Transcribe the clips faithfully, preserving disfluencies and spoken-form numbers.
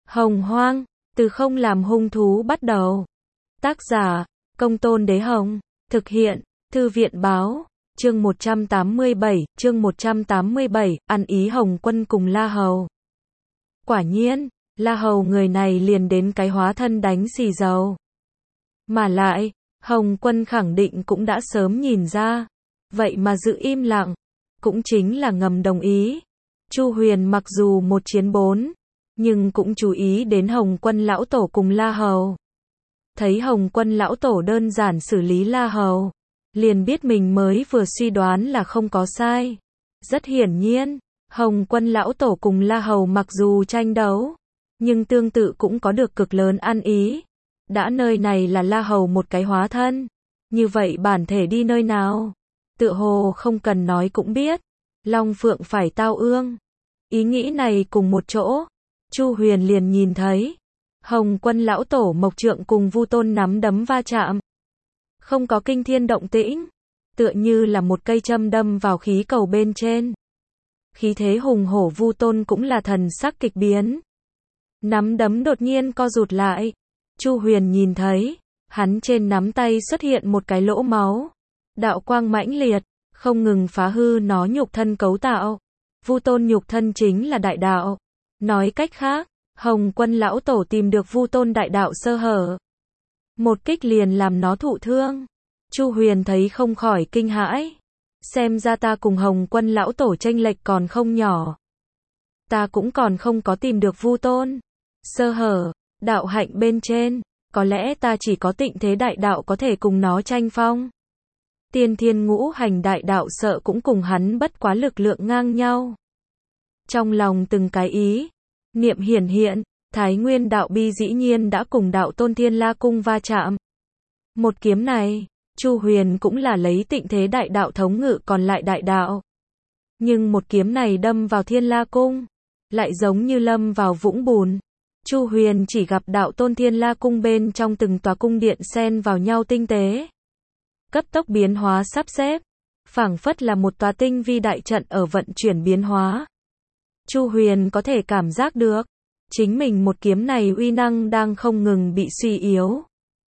Hồng Hoang, từ không làm hung thú bắt đầu. Tác giả, Công Tôn Đế Hồng. Thực hiện, Thư viện Báo. Chương một trăm tám mươi bảy, chương một trăm tám mươi bảy, ăn ý Hồng Quân cùng La Hầu. Quả nhiên, La Hầu người này liền đến cái hóa thân đánh xì dầu. Mà lại, Hồng Quân khẳng định cũng đã sớm nhìn ra. Vậy mà giữ im lặng, cũng chính là ngầm đồng ý. Chu Huyền mặc dù một chiến bốn, nhưng cũng chú ý đến Hồng Quân lão tổ cùng La Hầu. Thấy Hồng Quân lão tổ đơn giản xử lý La Hầu, liền biết mình mới vừa suy đoán là không có sai. Rất hiển nhiên, Hồng Quân lão tổ cùng La Hầu mặc dù tranh đấu, nhưng tương tự cũng có được cực lớn ăn ý. Đã nơi này là La Hầu một cái hóa thân, như vậy bản thể đi nơi nào? Tựa hồ không cần nói cũng biết, Long Phượng phải tao ương. Ý nghĩ này cùng một chỗ, Chu Huyền liền nhìn thấy Hồng Quân lão tổ Mộc Trượng cùng Vu Tôn nắm đấm va chạm. Không có kinh thiên động tĩnh, tựa như là một cây châm đâm vào khí cầu bên trên. Khí thế hùng hổ Vu Tôn cũng là thần sắc kịch biến. Nắm đấm đột nhiên co rụt lại. Chu Huyền nhìn thấy, hắn trên nắm tay xuất hiện một cái lỗ máu. Đạo quang mãnh liệt, không ngừng phá hư nó nhục thân cấu tạo. Vu Tôn nhục thân chính là đại đạo. Nói cách khác, Hồng Quân lão tổ tìm được Vu Tôn đại đạo sơ hở. Một kích liền làm nó thụ thương. Chu Huyền thấy không khỏi kinh hãi. Xem ra ta cùng Hồng Quân lão tổ chênh lệch còn không nhỏ. Ta cũng còn không có tìm được Vu Tôn sơ hở, đạo hạnh bên trên, có lẽ ta chỉ có tịnh thế đại đạo có thể cùng nó tranh phong. Tiên thiên ngũ hành đại đạo sợ cũng cùng hắn bất quá lực lượng ngang nhau. Trong lòng từng cái ý niệm hiển hiện, Thái Nguyên đạo bi dĩ nhiên đã cùng đạo Tôn Thiên La cung va chạm. Một kiếm này, Chu Huyền cũng là lấy tịnh thế đại đạo thống ngự còn lại đại đạo. Nhưng một kiếm này đâm vào Thiên La cung, lại giống như lâm vào vũng bùn. Chu Huyền chỉ gặp đạo Tôn Thiên La cung bên trong từng tòa cung điện xen vào nhau tinh tế, cấp tốc biến hóa sắp xếp, phảng phất là một tòa tinh vi đại trận ở vận chuyển biến hóa. Chu Huyền có thể cảm giác được, chính mình một kiếm này uy năng đang không ngừng bị suy yếu,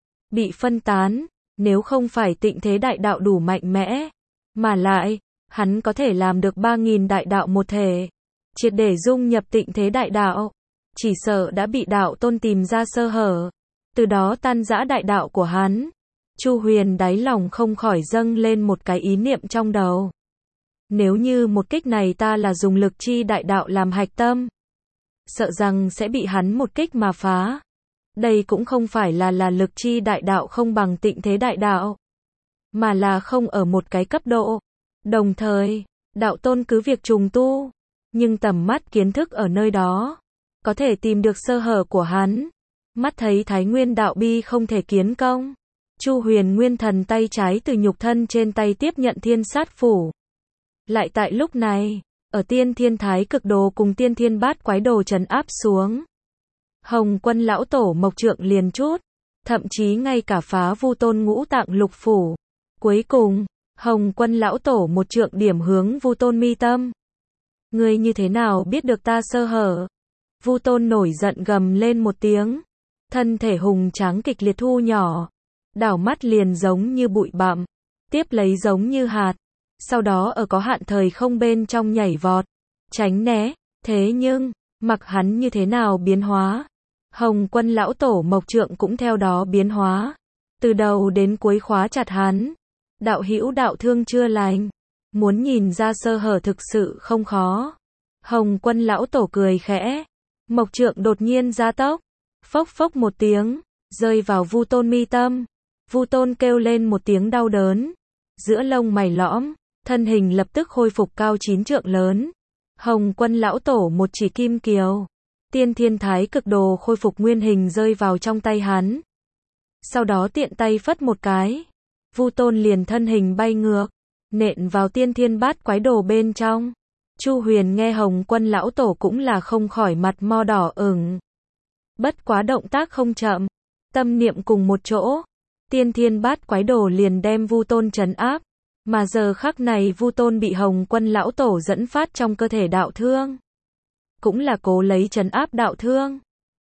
bị phân tán. Nếu không phải tịnh thế đại đạo đủ mạnh mẽ, mà lại, hắn có thể làm được ba nghìn đại đạo một thể, triệt để dung nhập tịnh thế đại đạo, chỉ sợ đã bị đạo Tôn tìm ra sơ hở, từ đó tan rã đại đạo của hắn. Chu Huyền đáy lòng không khỏi dâng lên một cái ý niệm trong đầu. Nếu như một kích này ta là dùng lực chi đại đạo làm hạch tâm, sợ rằng sẽ bị hắn một kích mà phá. Đây cũng không phải là là lực chi đại đạo không bằng tịnh thế đại đạo, mà là không ở một cái cấp độ. Đồng thời, đạo Tôn cứ việc trùng tu, nhưng tầm mắt kiến thức ở nơi đó, có thể tìm được sơ hở của hắn. Mắt thấy Thái Nguyên đạo bi không thể kiến công, Chu Huyền nguyên thần tay trái từ nhục thân trên tay tiếp nhận thiên sát phủ. Lại tại lúc này, ở tiên thiên thái cực đồ cùng tiên thiên bát quái đồ trấn áp xuống, Hồng Quân lão tổ Mộc Trượng liền chút, thậm chí ngay cả phá Vu Tôn ngũ tạng lục phủ. Cuối cùng, Hồng Quân lão tổ một trượng điểm hướng Vu Tôn mi tâm. Ngươi như thế nào biết được ta sơ hở? Vu Tôn nổi giận gầm lên một tiếng, thân thể hùng tráng kịch liệt thu nhỏ, đảo mắt liền giống như bụi bặm, tiếp lấy giống như hạt, sau đó ở có hạn thời không bên trong nhảy vọt, tránh né. Thế nhưng, mặc hắn như thế nào biến hóa, Hồng Quân lão tổ Mộc Trượng cũng theo đó biến hóa, từ đầu đến cuối khóa chặt hắn. Đạo hữu đạo thương chưa lành, muốn nhìn ra sơ hở thực sự không khó. Hồng Quân lão tổ cười khẽ, Mộc Trượng đột nhiên gia tốc, phốc phốc một tiếng, rơi vào Vu Tôn mi tâm. Vu Tôn kêu lên một tiếng đau đớn, giữa lông mày lõm, thân hình lập tức khôi phục cao chín trượng lớn. Hồng Quân lão tổ một chỉ kim kiều, tiên thiên thái cực đồ khôi phục nguyên hình rơi vào trong tay hắn. Sau đó tiện tay phất một cái, Vu Tôn liền thân hình bay ngược, nện vào tiên thiên bát quái đồ bên trong. Chu Huyền nghe Hồng Quân lão tổ cũng là không khỏi mặt mo đỏ ửng. Bất quá động tác không chậm, tâm niệm cùng một chỗ, tiên thiên bát quái đồ liền đem Vu Tôn trấn áp. Mà giờ khắc này Vu Tôn bị Hồng Quân lão tổ dẫn phát trong cơ thể đạo thương, cũng là cố lấy trấn áp đạo thương.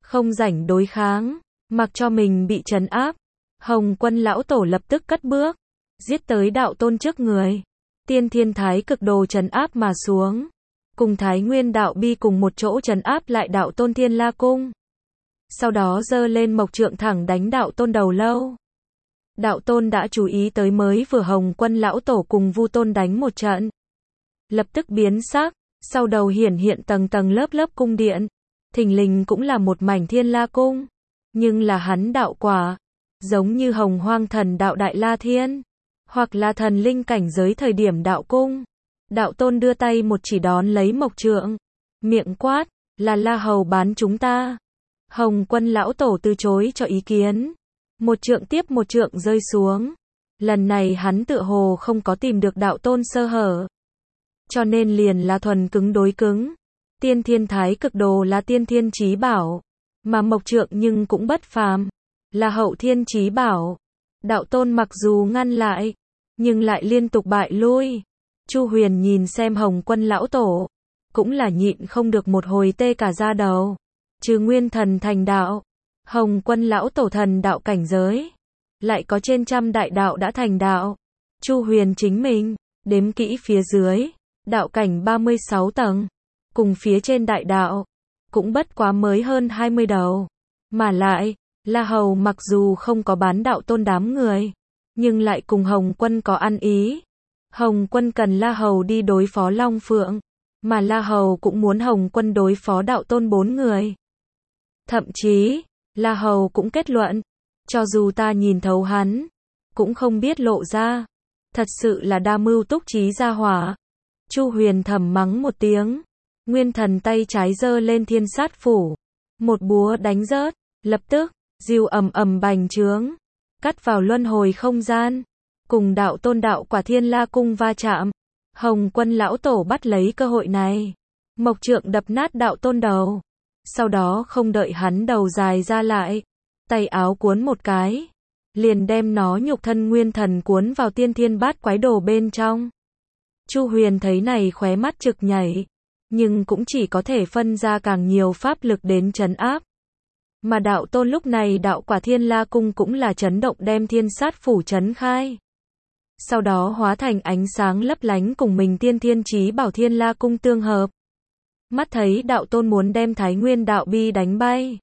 không rảnh đối kháng, mặc cho mình bị trấn áp. Hồng Quân lão tổ lập tức cất bước, giết tới đạo tôn trước người. Tiên Thiên Thái Cực Đồ trấn áp mà xuống, cùng Thái Nguyên đạo bi cùng một chỗ trấn áp lại đạo tôn Thiên La cung. Sau đó giơ lên mộc trượng thẳng đánh đạo tôn đầu lâu. Đạo tôn đã chú ý tới mới vừa Hồng Quân lão tổ cùng Vu tôn đánh một trận, lập tức biến sắc, sau đầu hiển hiện tầng tầng lớp lớp cung điện, thình lình cũng là một mảnh Thiên La cung, nhưng là hắn đạo quả, giống như Hồng Hoang thần đạo Đại La Thiên, hoặc là thần linh cảnh giới thời điểm đạo cung. Đạo tôn đưa tay một chỉ đón lấy mộc trượng, miệng quát, là La Hầu bán chúng ta. Hồng Quân lão tổ từ chối cho ý kiến, một trượng tiếp một trượng rơi xuống. Lần này hắn tựa hồ không có tìm được đạo tôn sơ hở, cho nên liền là thuần cứng đối cứng. Tiên Thiên Thái Cực Đồ là tiên thiên chí bảo, mà mộc trượng nhưng cũng bất phàm, là hậu thiên chí bảo. Đạo tôn mặc dù ngăn lại, nhưng lại liên tục bại lui. Chu Huyền nhìn xem Hồng Quân lão tổ, cũng là nhịn không được một hồi tê cả da đầu. Trừ nguyên thần thành đạo, Hồng Quân lão tổ thần đạo cảnh giới, lại có trên trăm đại đạo đã thành đạo. Chu Huyền chính mình, đếm kỹ phía dưới, đạo cảnh ba mươi sáu tầng, cùng phía trên đại đạo, cũng bất quá mới hơn hai mươi đầu. Mà lại, La Hầu mặc dù không có bán đạo tôn đám người, nhưng lại cùng Hồng Quân có ăn ý. Hồng Quân cần La Hầu đi đối phó Long Phượng, mà La Hầu cũng muốn Hồng Quân đối phó đạo tôn bốn người. Thậm chí, La Hầu cũng kết luận, cho dù ta nhìn thấu hắn, cũng không biết lộ ra. Thật sự là đa mưu túc trí gia hỏa. Chu Huyền thầm mắng một tiếng, nguyên thần tay trái giơ lên thiên sát phủ, một búa đánh rớt, lập tức, diêu ầm ầm bành trướng, cắt vào luân hồi không gian, cùng đạo tôn đạo quả Thiên La cung va chạm. Hồng Quân lão tổ bắt lấy cơ hội này, mộc trượng đập nát đạo tôn đầu, sau đó không đợi hắn đầu dài ra lại, tay áo cuốn một cái, liền đem nó nhục thân nguyên thần cuốn vào tiên thiên bát quái đồ bên trong. Chu Huyền thấy này khóe mắt trực nhảy, nhưng cũng chỉ có thể phân ra càng nhiều pháp lực đến trấn áp. Mà đạo tôn lúc này đạo quả Thiên La cung cũng là chấn động đem thiên sát phủ chấn khai. Sau đó hóa thành ánh sáng lấp lánh cùng mình tiên thiên chí bảo Thiên La cung tương hợp. Mắt thấy đạo tôn muốn đem Thái Nguyên đạo bi đánh bay.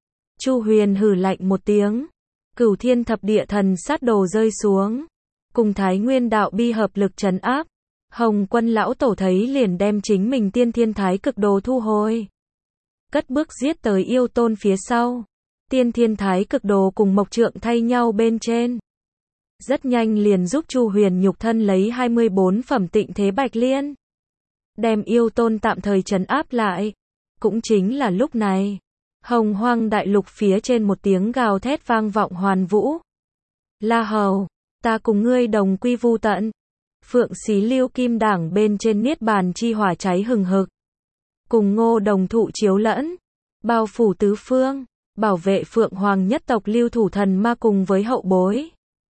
Chu Huyền hừ lạnh một tiếng, Cửu Thiên thập địa thần sát đồ rơi xuống, cùng Thái Nguyên đạo bi hợp lực trấn áp. Hồng Quân lão tổ thấy liền đem chính mình tiên thiên thái cực đồ thu hồi, cất bước giết tới yêu tôn phía sau. Tiên thiên thái cực đồ cùng mộc trượng thay nhau bên trên, rất nhanh liền giúp Chu Huyền nhục thân lấy hai mươi bốn phẩm tịnh thế bạch liên, đem yêu tôn tạm thời trấn áp lại. Cũng chính là lúc này, Hồng Hoang đại lục phía trên một tiếng gào thét vang vọng hoàn vũ. La Hầu, ta cùng ngươi đồng quy vu tận. Phượng Xí Lưu Kim Đảng bên trên niết bàn chi hỏa cháy hừng hực, cùng Ngô Đồng thụ chiếu lẫn, bao phủ tứ phương, bảo vệ Phượng Hoàng nhất tộc Lưu Thủ Thần Ma cùng với hậu bối.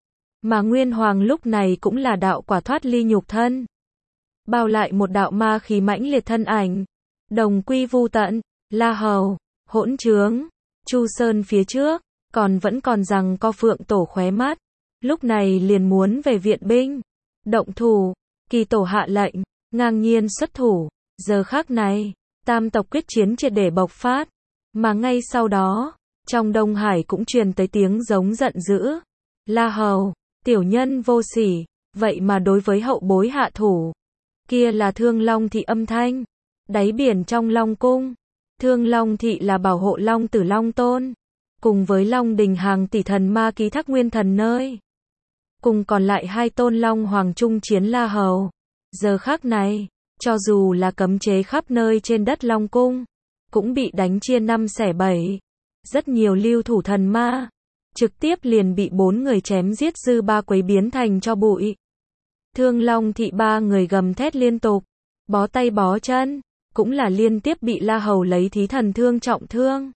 Mà Nguyên Hoàng lúc này cũng là đạo quả thoát ly nhục thân, bao lại một đạo ma khí mãnh liệt thân ảnh, đồng quy vu tận. La Hầu, hỗn trướng. Chu Sơn phía trước, còn vẫn còn rằng co Phượng Tổ khóe mắt, lúc này liền muốn về viện binh. Động thủ, Kỳ Tổ hạ lệnh, ngang nhiên xuất thủ. Giờ khắc này, tam tộc quyết chiến triệt để bộc phát, mà ngay sau đó, trong Đông Hải cũng truyền tới tiếng giống giận dữ. La Hầu, tiểu nhân vô sỉ, vậy mà đối với hậu bối hạ thủ. Kia là Thương Long thị âm thanh, đáy biển trong Long cung. Thương Long thị là bảo hộ Long Tử Long Tôn, cùng với Long Đình hàng tỷ thần ma ký thác nguyên thần nơi, cùng còn lại hai tôn Long Hoàng trung chiến La Hầu. Giờ khắc này, cho dù là cấm chế khắp nơi trên đất Long cung, cũng bị đánh chia năm xẻ bảy. Rất nhiều lưu thủ thần ma, trực tiếp liền bị bốn người chém giết dư ba quấy biến thành cho bụi. Thương Long thị ba người gầm thét liên tục, bó tay bó chân, cũng là liên tiếp bị La Hầu lấy thí thần thương trọng thương.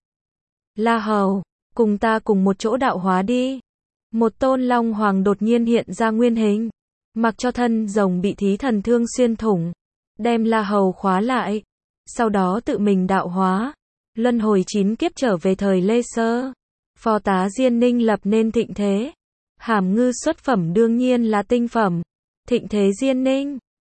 La Hầu, cùng ta cùng một chỗ đạo hóa đi. Một tôn Long Hoàng đột nhiên hiện ra nguyên hình, mặc cho thân rồng bị thí thần thương xuyên thủng, đem La Hầu khóa lại, sau đó tự mình đạo hóa. Luân hồi chín kiếp trở về thời Lê Sơ. Phò tá Diên Ninh lập nên thịnh thế. Hàm ngư xuất phẩm đương nhiên là tinh phẩm. Thịnh thế Diên Ninh.